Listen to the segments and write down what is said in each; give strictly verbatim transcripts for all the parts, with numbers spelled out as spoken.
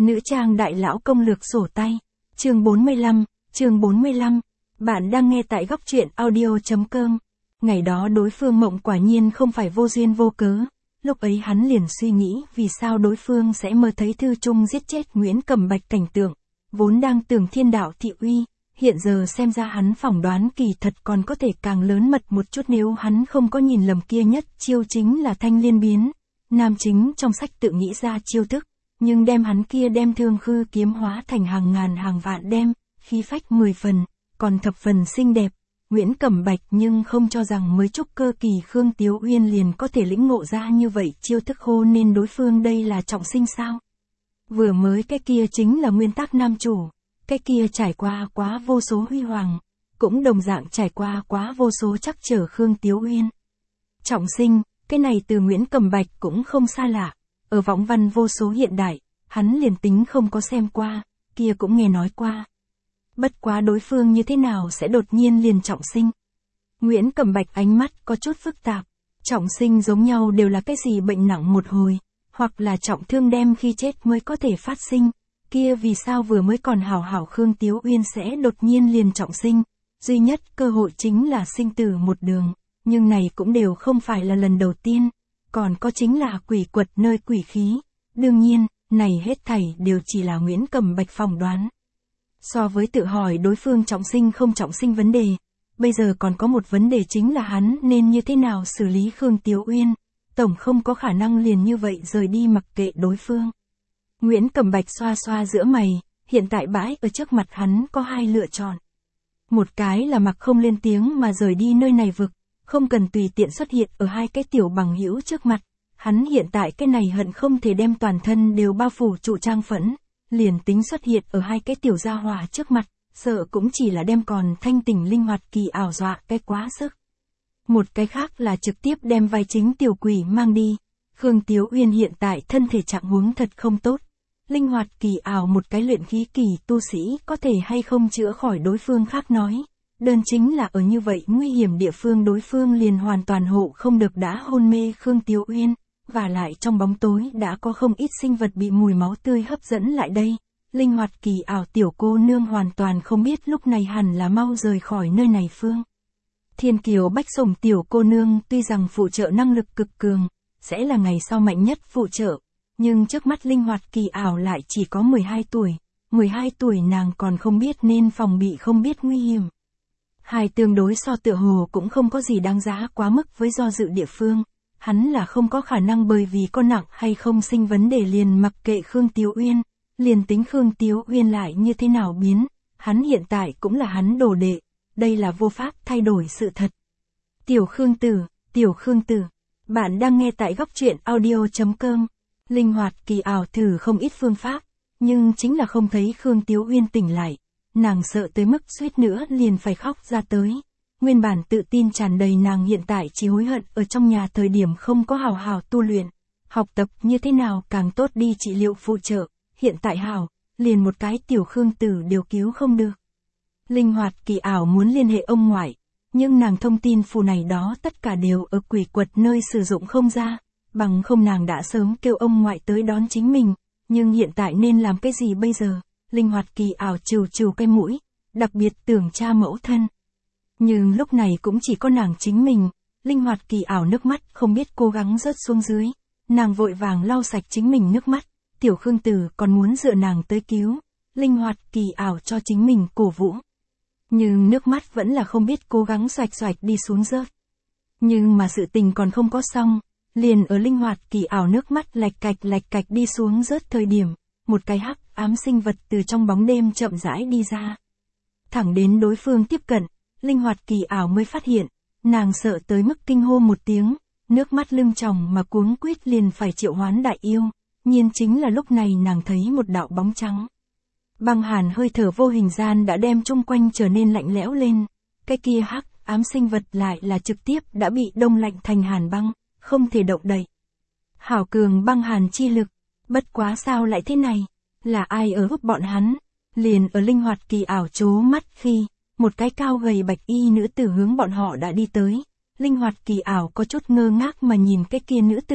Nữ trang đại lão công lược sổ tay. Chương bốn mươi lăm, chương bốn mươi lăm. Bạn đang nghe tại góc truyện audio chấm com. Ngày đó đối phương mộng quả nhiên không phải vô duyên vô cớ. Lúc ấy hắn liền suy nghĩ vì sao đối phương sẽ mơ thấy Thư Trung giết chết Nguyễn Cẩm Bạch cảnh tượng. Vốn đang tưởng thiên đạo thị uy, hiện giờ xem ra hắn phỏng đoán kỳ thật còn có thể càng lớn mật một chút nếu hắn không có nhìn lầm kia nhất chiêu chính là thanh liên biến. Nam chính trong sách tự nghĩ ra chiêu thức, nhưng đem hắn kia đem thương khư kiếm hóa thành hàng ngàn hàng vạn đem, khí phách mười phần, còn thập phần xinh đẹp. Nguyễn Cẩm Bạch nhưng không cho rằng mới trúc cơ kỳ Khương Tiếu Uyên liền có thể lĩnh ngộ ra như vậy chiêu thức hô nên đối phương đây là trọng sinh sao. Vừa mới cái kia chính là nguyên tắc nam chủ, cái kia trải qua quá vô số huy hoàng, cũng đồng dạng trải qua quá vô số chắc trở Khương Tiếu Uyên. Trọng sinh, cái này từ Nguyễn Cẩm Bạch cũng không xa lạ, ở võng văn vô số hiện đại, hắn liền tính không có xem qua, kia cũng nghe nói qua. Bất quá đối phương như thế nào sẽ đột nhiên liền trọng sinh. Nguyễn Cẩm Bạch ánh mắt có chút phức tạp, trọng sinh giống nhau đều là cái gì bệnh nặng một hồi, hoặc là trọng thương đem khi chết mới có thể phát sinh, kia vì sao vừa mới còn hảo hảo Khương Tiếu Uyên sẽ đột nhiên liền trọng sinh, duy nhất cơ hội chính là sinh tử một đường, nhưng này cũng đều không phải là lần đầu tiên, còn có chính là quỷ quật nơi quỷ khí, đương nhiên, này hết thảy đều chỉ là Nguyễn Cẩm Bạch phỏng đoán. So với tự hỏi đối phương trọng sinh không trọng sinh vấn đề, bây giờ còn có một vấn đề chính là hắn nên như thế nào xử lý Khương Tiếu Uyên, tổng không có khả năng liền như vậy rời đi mặc kệ đối phương. Nguyễn Cẩm Bạch xoa xoa giữa mày, hiện tại bãi ở trước mặt hắn có hai lựa chọn. Một cái là mặc không lên tiếng mà rời đi nơi này vực, không cần tùy tiện xuất hiện ở hai cái tiểu bằng hữu trước mặt, hắn hiện tại cái này hận không thể đem toàn thân đều bao phủ trụ trang phẫn. Liền tính xuất hiện ở hai cái tiểu gia hỏa trước mặt, sợ cũng chỉ là đem còn thanh tỉnh linh hoạt kỳ ảo dọa cái quá sức. Một cái khác là trực tiếp đem vai chính tiểu quỷ mang đi. Khương Tiếu Uyên hiện tại thân thể trạng huống thật không tốt. Linh hoạt kỳ ảo một cái luyện khí kỳ tu sĩ có thể hay không chữa khỏi đối phương khác nói. Đơn chính là ở như vậy nguy hiểm địa phương đối phương liền hoàn toàn hộ không được đã hôn mê Khương Tiếu Uyên. Và lại trong bóng tối đã có không ít sinh vật bị mùi máu tươi hấp dẫn lại đây. Linh hoạt kỳ ảo tiểu cô nương hoàn toàn không biết lúc này hẳn là mau rời khỏi nơi này phương. Thiên kiều bách sủng tiểu cô nương tuy rằng phụ trợ năng lực cực cường, sẽ là ngày sau mạnh nhất phụ trợ. Nhưng trước mắt linh hoạt kỳ ảo lại chỉ có mười hai tuổi. mười hai tuổi nàng còn không biết nên phòng bị không biết nguy hiểm. Hai tương đối so tựa hồ cũng không có gì đáng giá quá mức với do dự địa phương. Hắn là không có khả năng bởi vì có nặng hay không sinh vấn đề liền mặc kệ Khương Tiếu Uyên, liền tính Khương Tiếu Uyên lại như thế nào biến, hắn hiện tại cũng là hắn đồ đệ, đây là vô pháp thay đổi sự thật. Tiểu Khương Tử, Tiểu Khương Tử, bạn đang nghe tại góc truyện audio chấm com, linh hoạt kỳ ảo thử không ít phương pháp, nhưng chính là không thấy Khương Tiếu Uyên tỉnh lại, nàng sợ tới mức suýt nữa liền phải khóc ra tới. Nguyên bản tự tin tràn đầy nàng hiện tại chỉ hối hận ở trong nhà thời điểm không có hào hào tu luyện, học tập như thế nào càng tốt đi trị liệu phụ trợ, hiện tại hào, liền một cái tiểu Khương Tử đều cứu không được. Linh hoạt kỳ ảo muốn liên hệ ông ngoại, nhưng nàng thông tin phù này đó tất cả đều ở quỷ quật nơi sử dụng không ra, bằng không nàng đã sớm kêu ông ngoại tới đón chính mình, nhưng hiện tại nên làm cái gì bây giờ, linh hoạt kỳ ảo trừ trừ cái mũi, đặc biệt tưởng cha mẫu thân. Nhưng lúc này cũng chỉ có nàng chính mình, linh hoạt kỳ ảo nước mắt không biết cố gắng rớt xuống dưới, nàng vội vàng lau sạch chính mình nước mắt, tiểu Khương Tử còn muốn dựa nàng tới cứu, linh hoạt kỳ ảo cho chính mình cổ vũ. Nhưng nước mắt vẫn là không biết cố gắng xoạch xoạch đi xuống rớt. Nhưng mà sự tình còn không có xong, liền ở linh hoạt kỳ ảo nước mắt lạch cạch lạch cạch đi xuống rớt thời điểm, một cái hắc ám sinh vật từ trong bóng đêm chậm rãi đi ra. Thẳng đến đối phương tiếp cận, linh hoạt kỳ ảo mới phát hiện, nàng sợ tới mức kinh hô một tiếng, nước mắt lưng tròng mà cuống quýt liền phải triệu hoán đại yêu, nhiên chính là lúc này nàng thấy một đạo bóng trắng. Băng hàn hơi thở vô hình gian đã đem chung quanh trở nên lạnh lẽo lên, cái kia hắc ám sinh vật lại là trực tiếp đã bị đông lạnh thành hàn băng, không thể động đậy. Hảo cường băng hàn chi lực, bất quá sao lại thế này, là ai ở hút bọn hắn, liền ở linh hoạt kỳ ảo chố mắt khi một cái cao gầy bạch y nữ tử hướng bọn họ đã đi tới. Linh hoạt kỳ ảo có chút ngơ ngác mà nhìn cái kia nữ tử,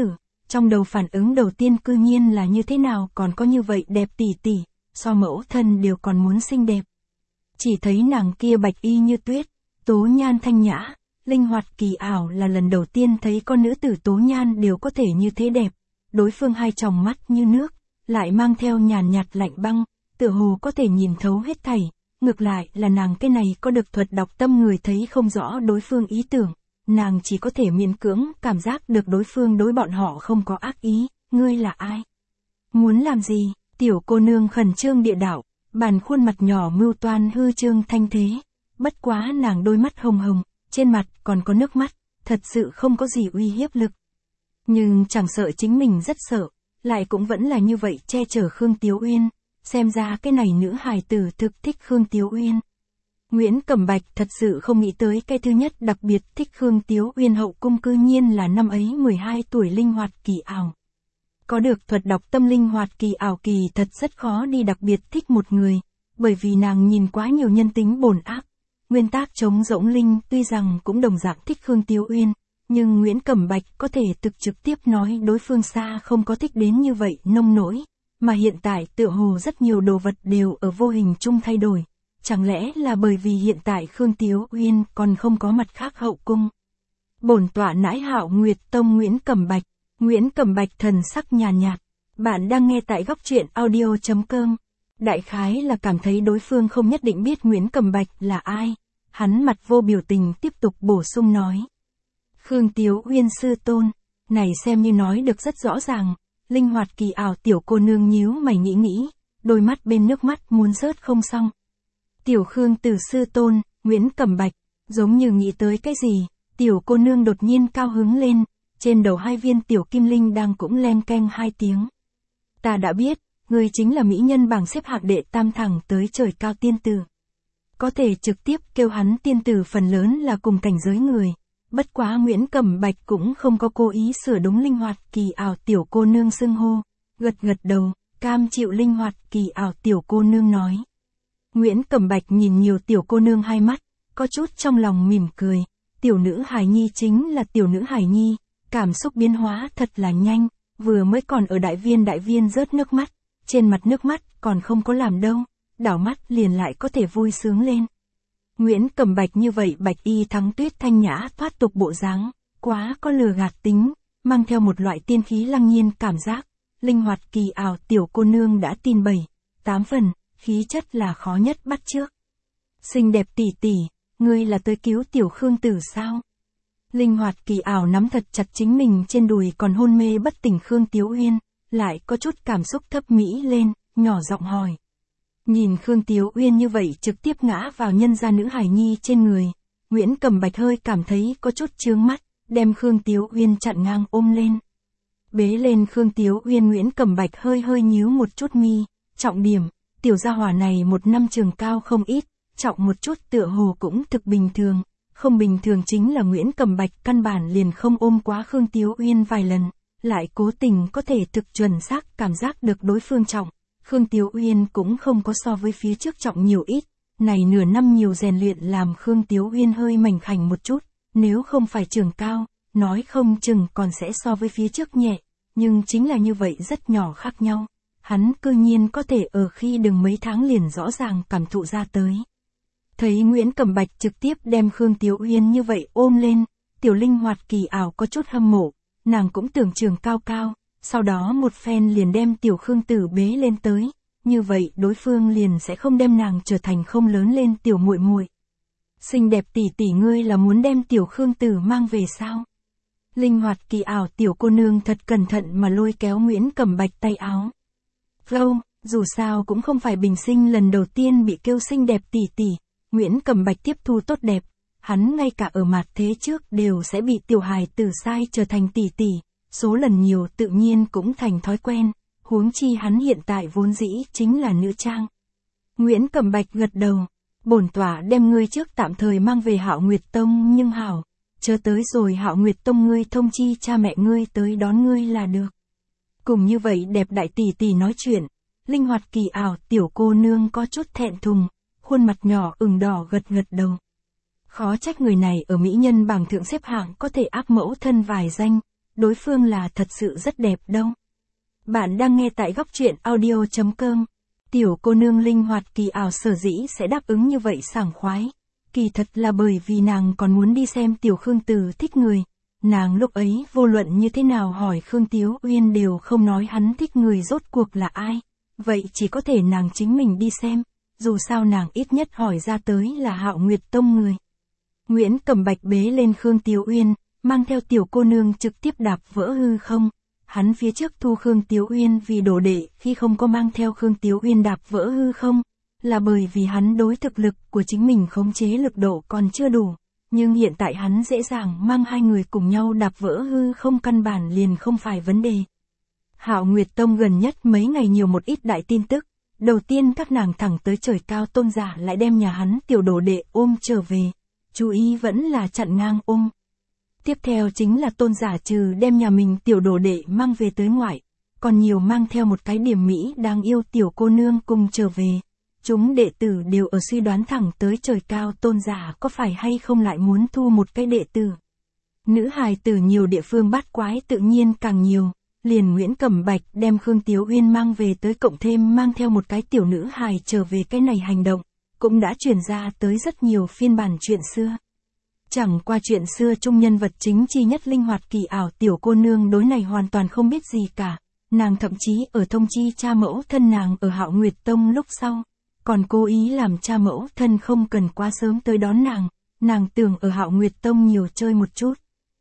trong đầu phản ứng đầu tiên cư nhiên là như thế nào còn có như vậy đẹp tỷ tỷ, so mẫu thân đều còn muốn xinh đẹp. Chỉ thấy nàng kia bạch y như tuyết, tố nhan thanh nhã, linh hoạt kỳ ảo là lần đầu tiên thấy con nữ tử tố nhan đều có thể như thế đẹp. Đối phương hai tròng mắt như nước, lại mang theo nhàn nhạt lạnh băng, tựa hồ có thể nhìn thấu hết thảy. Ngược lại là nàng cái này có được thuật đọc tâm người thấy không rõ đối phương ý tưởng, nàng chỉ có thể miễn cưỡng cảm giác được đối phương đối bọn họ không có ác ý. Ngươi là ai? Muốn làm gì? Tiểu cô nương khẩn trương địa đạo, bàn khuôn mặt nhỏ mưu toan hư trương thanh thế. Bất quá nàng đôi mắt hồng hồng, trên mặt còn có nước mắt, thật sự không có gì uy hiếp lực. Nhưng chẳng sợ chính mình rất sợ, lại cũng vẫn là như vậy che chở Khương Tiếu Uyên. Xem ra cái này nữ hài tử thực thích Khương Tiếu Uyên. Nguyễn Cẩm Bạch thật sự không nghĩ tới cái thứ nhất đặc biệt thích Khương Tiếu Uyên hậu cung cư nhiên là năm ấy mười hai tuổi linh hoạt kỳ ảo. Có được thuật đọc tâm linh hoạt kỳ ảo kỳ thật rất khó đi đặc biệt thích một người, bởi vì nàng nhìn quá nhiều nhân tính bổn ác. Nguyên tác chống rỗng linh tuy rằng cũng đồng dạng thích Khương Tiếu Uyên, nhưng Nguyễn Cẩm Bạch có thể thực trực tiếp nói đối phương xa không có thích đến như vậy nông nỗi. Mà hiện tại tựa hồ rất nhiều đồ vật đều ở vô hình chung thay đổi. Chẳng lẽ là bởi vì hiện tại Khương Tiếu Uyên còn không có mặt khác hậu cung? Bổn tọa nãi Hạo Nguyệt Tông Nguyễn Cẩm Bạch. Nguyễn Cẩm Bạch thần sắc nhàn nhạt. Bạn đang nghe tại góc truyện audio chấm com. Đại khái là cảm thấy đối phương không nhất định biết Nguyễn Cẩm Bạch là ai. Hắn mặt vô biểu tình tiếp tục bổ sung nói. Khương Tiếu Uyên sư tôn. Này xem như nói được rất rõ ràng. Linh hoạt kỳ ảo tiểu cô nương nhíu mày nghĩ nghĩ, đôi mắt bên nước mắt muốn rớt không xong. Tiểu Khương tử sư tôn, Nguyễn Cẩm Bạch, giống như nghĩ tới cái gì, tiểu cô nương đột nhiên cao hứng lên, trên đầu hai viên tiểu kim linh đang cũng len keng hai tiếng. Ta đã biết, người chính là mỹ nhân bảng xếp hạng đệ tam thẳng tới trời cao tiên tử. Có thể trực tiếp kêu hắn tiên tử phần lớn là cùng cảnh giới người. Bất quá Nguyễn Cẩm Bạch cũng không có cố ý sửa đúng linh hoạt kỳ ảo tiểu cô nương xưng hô, gật gật đầu, cam chịu linh hoạt kỳ ảo tiểu cô nương nói. Nguyễn Cẩm Bạch nhìn nhiều tiểu cô nương hai mắt, có chút trong lòng mỉm cười, tiểu nữ hài nhi chính là tiểu nữ hài nhi, cảm xúc biến hóa thật là nhanh, vừa mới còn ở đại viên đại viên rớt nước mắt, trên mặt nước mắt còn không có làm đâu, đảo mắt liền lại có thể vui sướng lên. Nguyễn Cẩm Bạch như vậy bạch y thắng tuyết thanh nhã thoát tục bộ dáng, quá có lừa gạt tính, mang theo một loại tiên khí lăng nhiên cảm giác, linh hoạt kỳ ảo tiểu cô nương đã tin bảy, tám phần, khí chất là khó nhất bắt trước. Xinh đẹp tỷ tỷ, ngươi là tới cứu tiểu Khương tử sao? Linh hoạt kỳ ảo nắm thật chặt chính mình trên đùi còn hôn mê bất tỉnh Khương Tiếu Uyên, lại có chút cảm xúc thấp mỹ lên, nhỏ giọng hỏi. Nhìn Khương Tiếu Uyên như vậy trực tiếp ngã vào nhân gia nữ hài nhi trên người, Nguyễn Cẩm Bạch hơi cảm thấy có chút chướng mắt, đem Khương Tiếu Uyên chặn ngang ôm lên. Bế lên Khương Tiếu Uyên Nguyễn Cẩm Bạch hơi hơi nhíu một chút mi, trọng điểm, tiểu gia hỏa này một năm trường cao không ít, trọng một chút tựa hồ cũng thực bình thường, không bình thường chính là Nguyễn Cẩm Bạch căn bản liền không ôm quá Khương Tiếu Uyên vài lần, lại cố tình có thể thực chuẩn xác cảm giác được đối phương trọng. Khương Tiếu Uyên cũng không có so với phía trước trọng nhiều ít, này nửa năm nhiều rèn luyện làm Khương Tiếu Uyên hơi mảnh khảnh một chút, nếu không phải trường cao, nói không chừng còn sẽ so với phía trước nhẹ, nhưng chính là như vậy rất nhỏ khác nhau, hắn cư nhiên có thể ở khi đừng mấy tháng liền rõ ràng cảm thụ ra tới. Thấy Nguyễn Cẩm Bạch trực tiếp đem Khương Tiếu Uyên như vậy ôm lên, tiểu linh hoạt kỳ ảo có chút hâm mộ, nàng cũng tưởng trường cao cao. Sau đó một phen liền đem tiểu Khương tử bế lên tới, như vậy đối phương liền sẽ không đem nàng trở thành không lớn lên tiểu muội muội. Xinh đẹp tỷ tỷ ngươi là muốn đem tiểu Khương tử mang về sao? Linh hoạt kỳ ảo tiểu cô nương thật cẩn thận mà lôi kéo Nguyễn Cẩm Bạch tay áo. Lâu, dù sao cũng không phải bình sinh lần đầu tiên bị kêu xinh đẹp tỷ tỷ, Nguyễn Cẩm Bạch tiếp thu tốt đẹp, hắn ngay cả ở mặt thế trước đều sẽ bị tiểu hài tử sai trở thành tỷ tỷ. Số lần nhiều tự nhiên cũng thành thói quen, huống chi hắn hiện tại vốn dĩ chính là nữ trang. Nguyễn Cẩm Bạch gật đầu, bổn tọa đem ngươi trước tạm thời mang về Hạo Nguyệt Tông nhưng hảo, chờ tới rồi Hạo Nguyệt Tông ngươi thông chi cha mẹ ngươi tới đón ngươi là được. Cùng như vậy đẹp đại tỷ tỷ nói chuyện, linh hoạt kỳ ảo tiểu cô nương có chút thẹn thùng, khuôn mặt nhỏ ửng đỏ gật gật đầu. Khó trách người này ở mỹ nhân bảng thượng xếp hạng có thể áp mẫu thân vài danh. đối phương là thật sự rất đẹp đâu. Bạn đang nghe tại góc truyện audio.com. Tiểu cô nương linh hoạt kỳ ảo sở dĩ sẽ đáp ứng như vậy sảng khoái. Kỳ thật là bởi vì nàng còn muốn đi xem Tiểu Khương Tử thích người. Nàng lúc ấy vô luận như thế nào hỏi Khương Tiếu Uyên đều không nói hắn thích người rốt cuộc là ai. Vậy chỉ có thể nàng chính mình đi xem. Dù sao nàng ít nhất hỏi ra tới là Hạo Nguyệt Tông người. Nguyễn Cẩm Bạch bế lên Khương Tiếu Uyên, mang theo tiểu cô nương trực tiếp đạp vỡ hư không. Hắn phía trước thu Khương Tiếu Uyên vì đồ đệ khi không có mang theo Khương Tiếu Uyên đạp vỡ hư không, là bởi vì hắn đối thực lực của chính mình khống chế lực độ còn chưa đủ. Nhưng hiện tại hắn dễ dàng mang hai người cùng nhau đạp vỡ hư không căn bản liền không phải vấn đề. Hạo Nguyệt Tông gần nhất mấy ngày nhiều một ít đại tin tức. Đầu tiên các nàng thẳng tới trời cao tôn giả lại đem nhà hắn tiểu đồ đệ ôm trở về. Chú ý vẫn là chặn ngang ôm. Tiếp theo chính là tôn giả trừ đem nhà mình tiểu đồ đệ mang về tới ngoại. Còn nhiều mang theo một cái điểm mỹ đang yêu tiểu cô nương cùng trở về. Chúng đệ tử đều ở suy đoán thẳng tới trời cao tôn giả có phải hay không lại muốn thu một cái đệ tử. Nữ hài từ nhiều địa phương bát quái tự nhiên càng nhiều. Liền Nguyễn Cẩm Bạch đem Khương Tiếu Uyên mang về tới cộng thêm mang theo một cái tiểu nữ hài trở về cái này hành động, cũng đã truyền ra tới rất nhiều phiên bản chuyện xưa. Chẳng qua chuyện xưa chung nhân vật chính chi nhất linh hoạt kỳ ảo tiểu cô nương đối này hoàn toàn không biết gì cả, nàng thậm chí ở thông chi cha mẫu thân nàng ở Hạo Nguyệt Tông lúc sau, còn cố ý làm cha mẫu thân không cần quá sớm tới đón nàng, nàng tưởng ở Hạo Nguyệt Tông nhiều chơi một chút.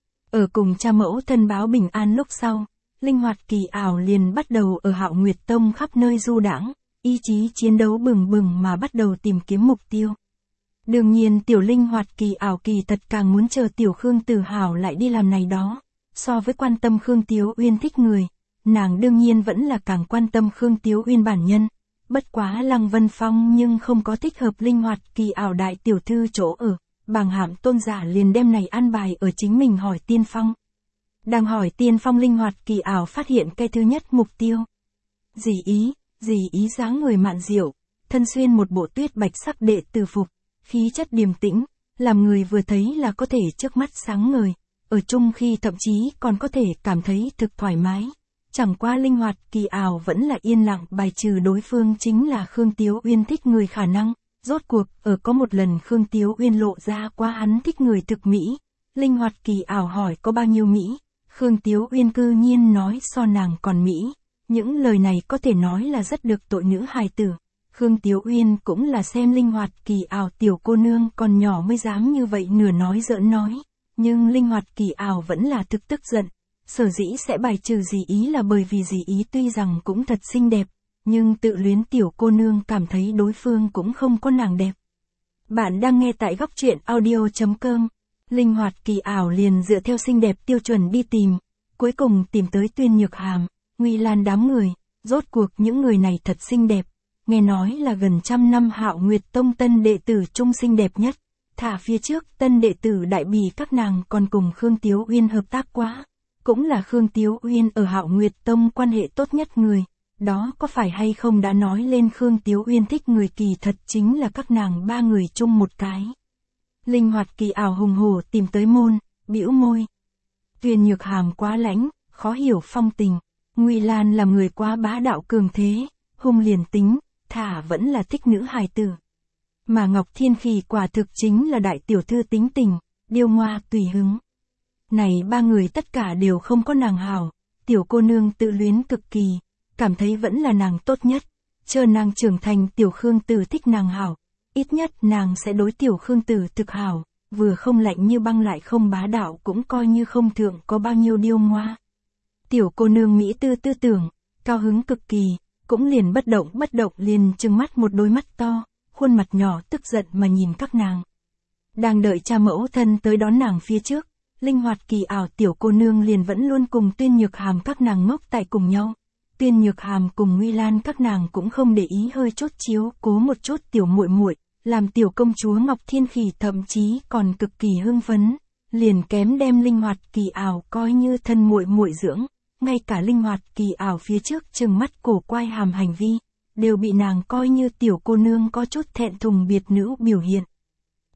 Ở cùng cha mẫu thân báo bình an lúc sau, linh hoạt kỳ ảo liền bắt đầu ở Hạo Nguyệt Tông khắp nơi du đãng, ý chí chiến đấu bừng bừng mà bắt đầu tìm kiếm mục tiêu. Đương nhiên tiểu linh hoạt kỳ ảo kỳ thật càng muốn chờ tiểu Khương Tử Hảo lại đi làm này đó, so với quan tâm Khương Tiếu Uyên thích người, nàng đương nhiên vẫn là càng quan tâm Khương Tiếu Uyên bản nhân, bất quá Lăng Vân Phong nhưng không có thích hợp linh hoạt kỳ ảo đại tiểu thư chỗ ở, Bàng Hạm tôn giả liền đem này an bài ở chính mình hỏi Tiên Phong. Đang hỏi Tiên Phong linh hoạt kỳ ảo phát hiện cái thứ nhất mục tiêu. Dì ý, dì ý dáng người mạn diệu, thân xuyên một bộ tuyết bạch sắc đệ tử phục, khí chất điềm tĩnh, làm người vừa thấy là có thể trước mắt sáng ngời, ở chung khi thậm chí còn có thể cảm thấy thực thoải mái. Chẳng qua linh hoạt kỳ ảo vẫn là yên lặng bài trừ đối phương chính là Khương Tiếu Uyên thích người khả năng, rốt cuộc ở có một lần Khương Tiếu Uyên lộ ra qua hắn thích người thực mỹ, linh hoạt kỳ ảo hỏi có bao nhiêu mỹ. Khương Tiếu Uyên cư nhiên nói so nàng còn mỹ, những lời này có thể nói là rất được tội nữ hài tử. Khương Tiếu Uyên cũng là xem linh hoạt kỳ ảo tiểu cô nương còn nhỏ mới dám như vậy nửa nói giỡn nói, nhưng linh hoạt kỳ ảo vẫn là thực tức giận, sở dĩ sẽ bài trừ dì ý là bởi vì dì ý tuy rằng cũng thật xinh đẹp, nhưng tự luyến tiểu cô nương cảm thấy đối phương cũng không có nàng đẹp. Bạn đang nghe tại góc truyện audio.com. Linh hoạt kỳ ảo liền dựa theo xinh đẹp tiêu chuẩn đi tìm, cuối cùng tìm tới Tuyên Nhược Hàm, Nguy Lan đám người, rốt cuộc những người này thật xinh đẹp, nghe nói là gần trăm năm Hạo Nguyệt Tông tân đệ tử trung xinh đẹp nhất, thả phía trước tân đệ tử đại bì các nàng còn cùng Khương Tiếu Uyên hợp tác quá, cũng là Khương Tiếu Uyên ở Hạo Nguyệt Tông quan hệ tốt nhất người, đó có phải hay không đã nói lên Khương Tiếu Uyên thích người kỳ thật chính là các nàng ba người chung một cái. Linh hoạt kỳ ảo hùng hổ tìm tới môn, bĩu môi. Tuyên Nhược Hàm quá lãnh, khó hiểu phong tình. Nguy Lan làm người quá bá đạo cường thế, hung liền tính, thả vẫn là thích nữ hài tử. Mà Ngọc Thiên Khỉ quả thực chính là đại tiểu thư tính tình, điêu ngoa tùy hứng. Này ba người tất cả đều không có nàng hảo, tiểu cô nương tự luyến cực kỳ, cảm thấy vẫn là nàng tốt nhất, chờ nàng trưởng thành tiểu Khương Tử thích nàng hảo. Ít nhất nàng sẽ đối tiểu Khương Tử thực hảo, vừa không lạnh như băng lại không bá đạo cũng coi như không thượng có bao nhiêu điêu ngoa. Tiểu cô nương Mỹ tư tư tưởng, cao hứng cực kỳ, cũng liền bất động bất động liền trừng mắt một đôi mắt to, khuôn mặt nhỏ tức giận mà nhìn các nàng. Đang đợi cha mẫu thân tới đón nàng phía trước, linh hoạt kỳ ảo tiểu cô nương liền vẫn luôn cùng Tuyên Nhược Hàm các nàng ngốc tại cùng nhau. Tuyên Nhược Hàm cùng Nguy Lan các nàng cũng không để ý hơi chút chiếu cố một chút tiểu muội muội. Làm tiểu công chúa Ngọc Thiên Khỉ thậm chí còn cực kỳ hưng phấn, liền kém đem linh hoạt kỳ ảo coi như thân muội muội dưỡng, ngay cả linh hoạt kỳ ảo phía trước trừng mắt cổ quai hàm hành vi, đều bị nàng coi như tiểu cô nương có chút thẹn thùng biệt nữ biểu hiện.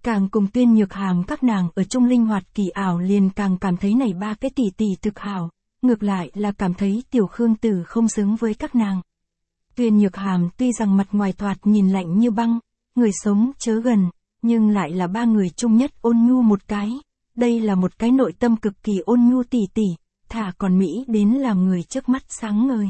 Càng cùng Tuyên Nhược Hàm các nàng ở chung linh hoạt kỳ ảo liền càng cảm thấy này ba cái tỷ tỷ thực hảo, ngược lại là cảm thấy Tiểu Khương Tử không xứng với các nàng. Tuyên Nhược Hàm tuy rằng mặt ngoài thoạt nhìn lạnh như băng, người sống chớ gần, nhưng lại là ba người chung nhất ôn nhu một cái. Đây là một cái nội tâm cực kỳ ôn nhu tỷ tỷ, thả còn mỹ đến làm người trước mắt sáng ngời.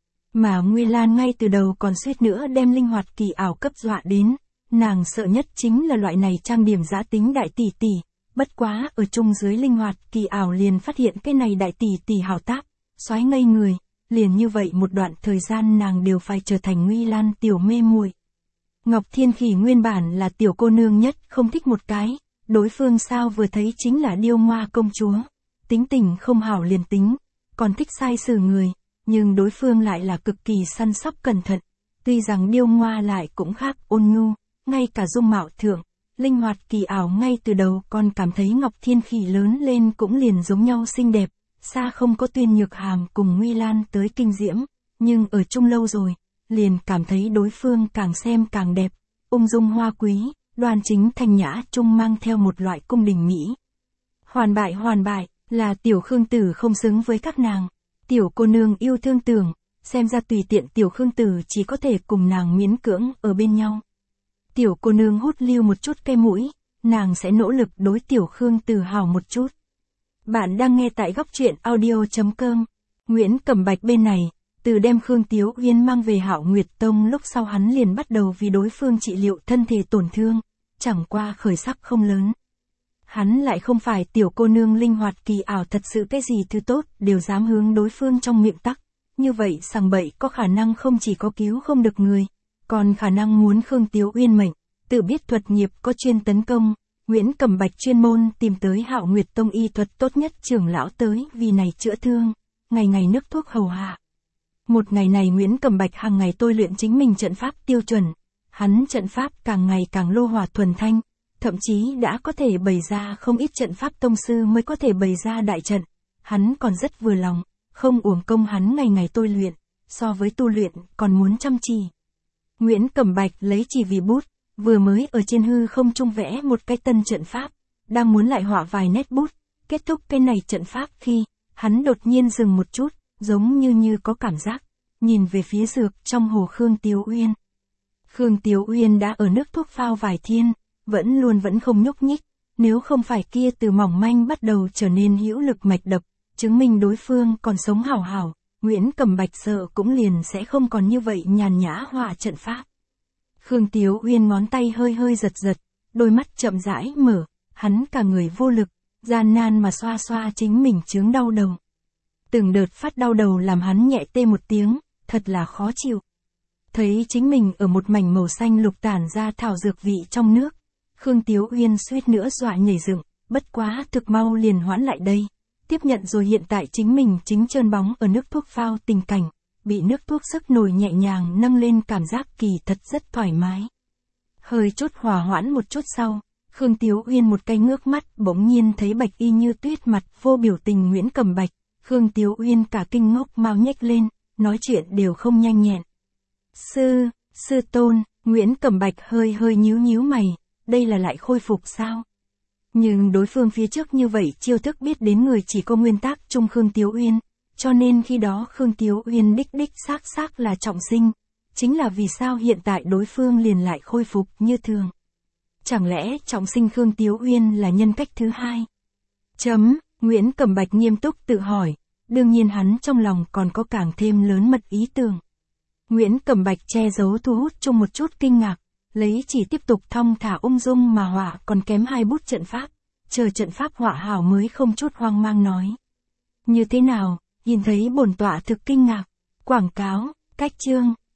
Mà Nguy Lan ngay từ đầu còn suýt nữa đem linh hoạt kỳ ảo cấp dọa đến, nàng sợ nhất chính là loại này trang điểm giã tính đại tỷ tỷ, bất quá ở chung dưới linh hoạt kỳ ảo liền phát hiện cái này đại tỷ tỷ hảo tác, xoái ngây người, liền như vậy một đoạn thời gian nàng đều phải trở thành Nguy Lan tiểu mê muội. Ngọc Thiên Khỉ nguyên bản là tiểu cô nương nhất không thích một cái, đối phương sao vừa thấy chính là điêu ngoa công chúa, tính tình không hảo liền tính, còn thích sai xử người, nhưng đối phương lại là cực kỳ săn sóc cẩn thận, tuy rằng điêu ngoa lại cũng khác ôn nhu, ngay cả dung mạo thượng, linh hoạt kỳ ảo ngay từ đầu còn cảm thấy Ngọc Thiên Khỉ lớn lên cũng liền giống nhau xinh đẹp, xa không có Tuyên Nhược Hàm cùng Nguy Lan tới kinh diễm, nhưng ở chung lâu rồi, liền cảm thấy đối phương càng xem càng đẹp, ung dung hoa quý, đoan chính thanh nhã chung mang theo một loại cung đình mỹ. Hoàn bại hoàn bại, là Tiểu Khương Tử không xứng với các nàng, tiểu cô nương yêu thương tưởng, xem ra tùy tiện Tiểu Khương Tử chỉ có thể cùng nàng miễn cưỡng ở bên nhau. Tiểu cô nương hút lưu một chút cây mũi, nàng sẽ nỗ lực đối Tiểu Khương Tử hào một chút. Bạn đang nghe tại góc truyện audio chấm com. Nguyễn Cẩm Bạch bên này, từ đem Khương Tiếu Uyên mang về Hạo Nguyệt Tông lúc sau hắn liền bắt đầu vì đối phương trị liệu thân thể tổn thương, chẳng qua khởi sắc không lớn. Hắn lại không phải tiểu cô nương linh hoạt kỳ ảo thật sự cái gì thứ tốt đều dám hướng đối phương trong miệng tắc, như vậy sằng bậy có khả năng không chỉ có cứu không được người, còn khả năng muốn Khương Tiếu Uyên mệnh, tự biết thuật nghiệp có chuyên tấn công. Nguyễn Cẩm Bạch chuyên môn tìm tới Hạo Nguyệt Tông y thuật tốt nhất trưởng lão tới vì này chữa thương, ngày ngày nước thuốc hầu hạ. Một ngày này Nguyễn Cẩm Bạch hàng ngày tôi luyện chính mình trận pháp tiêu chuẩn, hắn trận pháp càng ngày càng lô hỏa thuần thanh, thậm chí đã có thể bày ra không ít trận pháp tông sư mới có thể bày ra đại trận, hắn còn rất vừa lòng, không uổng công hắn ngày ngày tôi luyện, so với tu luyện còn muốn chăm chỉ. Nguyễn Cẩm Bạch lấy chỉ vì bút, vừa mới ở trên hư không trung vẽ một cái tân trận pháp, đang muốn lại họa vài nét bút, kết thúc cái này trận pháp khi, hắn đột nhiên dừng một chút, giống như như có cảm giác, nhìn về phía dược trong hồ Khương Tiếu Uyên. Khương Tiếu Uyên đã ở nước thuốc phao vài thiên, vẫn luôn vẫn không nhúc nhích, nếu không phải kia từ mỏng manh bắt đầu trở nên hữu lực mạch đập, chứng minh đối phương còn sống hảo hảo, Nguyễn Cẩm Bạch sợ cũng liền sẽ không còn như vậy nhàn nhã họa trận pháp. Khương Tiếu Uyên ngón tay hơi hơi giật giật, đôi mắt chậm rãi mở, hắn cả người vô lực, gian nan mà xoa xoa chính mình chướng đau đầu. Từng đợt phát đau đầu làm hắn nhẹ tê một tiếng, thật là khó chịu. Thấy chính mình ở một mảnh màu xanh lục tản ra thảo dược vị trong nước, Khương Tiếu Uyên suýt nữa dọa nhảy dựng, bất quá thực mau liền hoãn lại đây, tiếp nhận rồi hiện tại chính mình chính trơn bóng ở nước thuốc phao tình cảnh, bị nước thuốc sức nổi nhẹ nhàng nâng lên cảm giác kỳ thật rất thoải mái. Hơi chút hòa hoãn một chút sau, Khương Tiếu Uyên một cái ngước mắt bỗng nhiên thấy bạch y như tuyết mặt vô biểu tình Nguyễn Cẩm Bạch, Khương Tiếu Uyên cả kinh ngốc mau nhếch lên, nói chuyện đều không nhanh nhẹn. Sư, sư tôn, Nguyễn Cẩm Bạch hơi hơi nhíu nhíu mày, đây là lại khôi phục sao? Nhưng đối phương phía trước như vậy chiêu thức biết đến người chỉ có nguyên tác chung Khương Tiếu Uyên, cho nên khi đó Khương Tiếu Uyên đích đích xác xác là trọng sinh, chính là vì sao hiện tại đối phương liền lại khôi phục như thường. Chẳng lẽ trọng sinh Khương Tiếu Uyên là nhân cách thứ hai? Chấm, Nguyễn Cẩm Bạch nghiêm túc tự hỏi, đương nhiên hắn trong lòng còn có càng thêm lớn mật ý tưởng. Nguyễn Cẩm Bạch che giấu thu hút chung một chút kinh ngạc, lấy chỉ tiếp tục thong thả ung dung mà họa còn kém hai bút trận pháp, chờ trận pháp họa hảo mới không chút hoang mang nói. Như thế nào, nhìn thấy bổn tọa thực kinh ngạc, quảng cáo, cách chương,